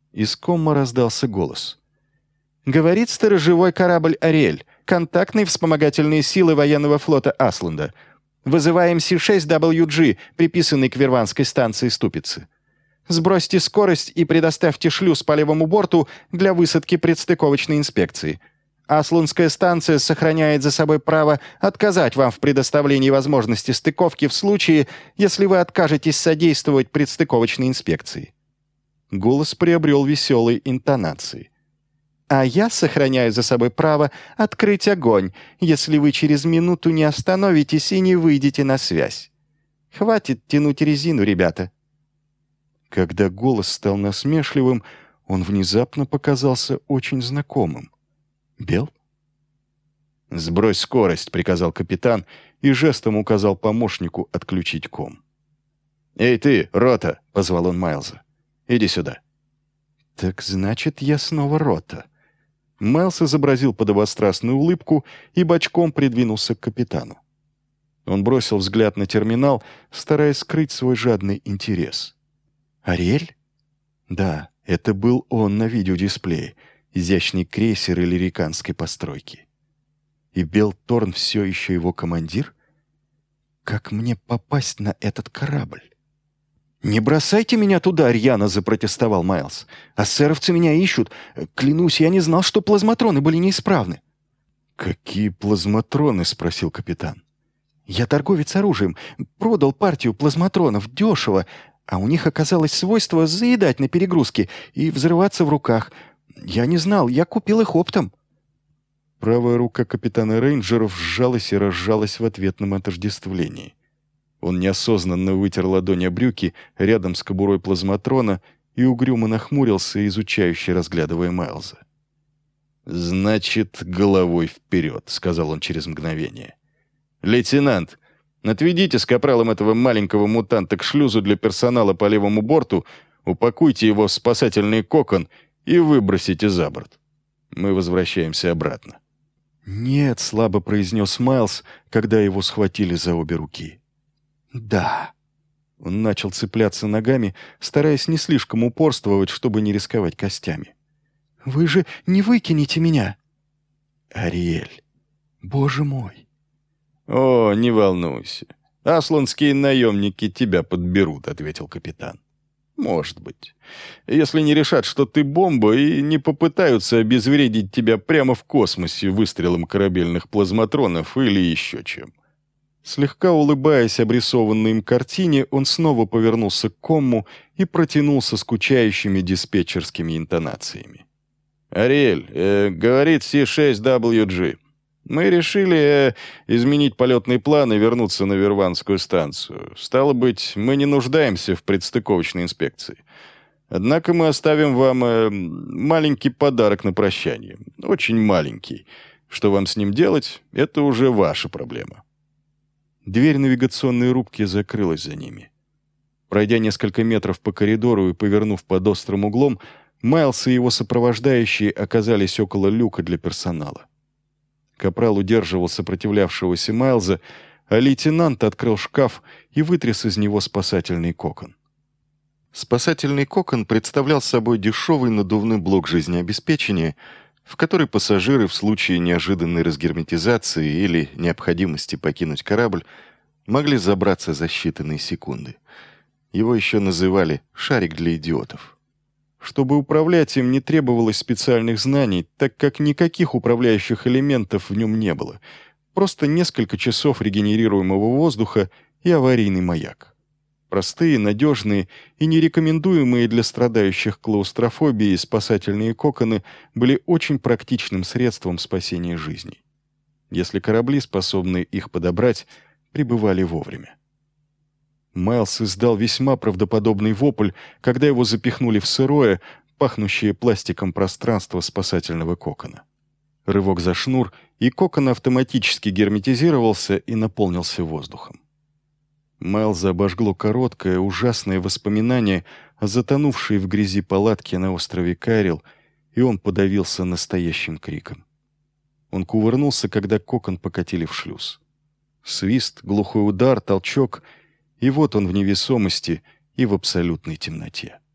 Из комма раздался голос. «Говорит сторожевой корабль «Ариэль», контактные вспомогательные силы военного флота Асланда. Вызываем Си-6WG, приписанный к Верванской станции Ступицы. Сбросьте скорость и предоставьте шлюз по левому борту для высадки предстыковочной инспекции. Асландская станция сохраняет за собой право отказать вам в предоставлении возможности стыковки в случае, если вы откажетесь содействовать предстыковочной инспекции». Голос приобрел веселые интонации. «А я сохраняю за собой право открыть огонь, если вы через минуту не остановитесь и не выйдете на связь. Хватит тянуть резину, ребята». Когда голос стал насмешливым, он внезапно показался очень знакомым. «Бел?» «Сбрось скорость», — приказал капитан и жестом указал помощнику отключить ком. «Эй ты, рота!» — позвал он Майлза. «Иди сюда». «Так значит, я снова рота». Майлз изобразил подобострастную улыбку и бочком придвинулся к капитану. Он бросил взгляд на терминал, стараясь скрыть свой жадный интерес. «Ариэль?» Да, это был он на видеодисплее, изящный крейсер иллириканской постройки. И Бел Торн все еще его командир? Как мне попасть на этот корабль? «Не бросайте меня туда, рьяно!» — запротестовал Майлз. «Ассеровцы меня ищут. Клянусь, я не знал, что плазматроны были неисправны». «Какие плазматроны?» — спросил капитан. «Я торговец оружием. Продал партию плазматронов дешево, а у них оказалось свойство заедать на перегрузке и взрываться в руках. Я не знал, я купил их оптом». Правая рука капитана рейнджеров сжалась и разжалась в ответном отождествлении. Он неосознанно вытер ладонь о брюки рядом с кобурой плазматрона и угрюмо нахмурился, изучающе разглядывая Майлза. «Значит, головой вперед», — сказал он через мгновение. «Лейтенант, отведите с капралом этого маленького мутанта к шлюзу для персонала по левому борту, упакуйте его в спасательный кокон и выбросите за борт. Мы возвращаемся обратно». «Нет», — слабо произнес Майлз, когда его схватили за обе руки. «Да». Он начал цепляться ногами, стараясь не слишком упорствовать, чтобы не рисковать костями. «Вы же не выкинете меня?» «Ариэль, боже мой!» «О, не волнуйся. Асландские наемники тебя подберут», — ответил капитан. «Может быть. Если не решат, что ты бомба, и не попытаются обезвредить тебя прямо в космосе выстрелом корабельных плазматронов или еще чем». Слегка улыбаясь обрисованной им картине, он снова повернулся к комму и протянулся скучающими диспетчерскими интонациями. «Ариэль, говорит Си-6WG. Мы решили изменить полетный план и вернуться на Верванскую станцию. Стало быть, мы не нуждаемся в предстыковочной инспекции. Однако мы оставим вам маленький подарок на прощание. Очень маленький. Что вам с ним делать, это уже ваша проблема». Дверь навигационной рубки закрылась за ними. Пройдя несколько метров по коридору и повернув под острым углом, Майлз и его сопровождающие оказались около люка для персонала. Капрал удерживал сопротивлявшегося Майлза, а лейтенант открыл шкаф и вытряс из него спасательный кокон. Спасательный кокон представлял собой дешевый надувной блок жизнеобеспечения, в который пассажиры в случае неожиданной разгерметизации или необходимости покинуть корабль могли забраться за считанные секунды. Его еще называли «шарик для идиотов». Чтобы управлять им, не требовалось специальных знаний, так как никаких управляющих элементов в нем не было. Просто несколько часов регенерируемого воздуха и аварийный маяк. Простые, надежные и нерекомендуемые для страдающих клаустрофобией спасательные коконы были очень практичным средством спасения жизней. Если корабли, способные их подобрать, прибывали вовремя. Майлз издал весьма правдоподобный вопль, когда его запихнули в сырое, пахнущее пластиком пространство спасательного кокона. Рывок за шнур, и кокон автоматически герметизировался и наполнился воздухом. Майлза обожгло короткое, ужасное воспоминание о затонувшей в грязи палатке на острове Кайрил, и он подавился настоящим криком. Он кувырнулся, когда кокон покатили в шлюз. Свист, глухой удар, толчок, и вот он в невесомости и в абсолютной темноте.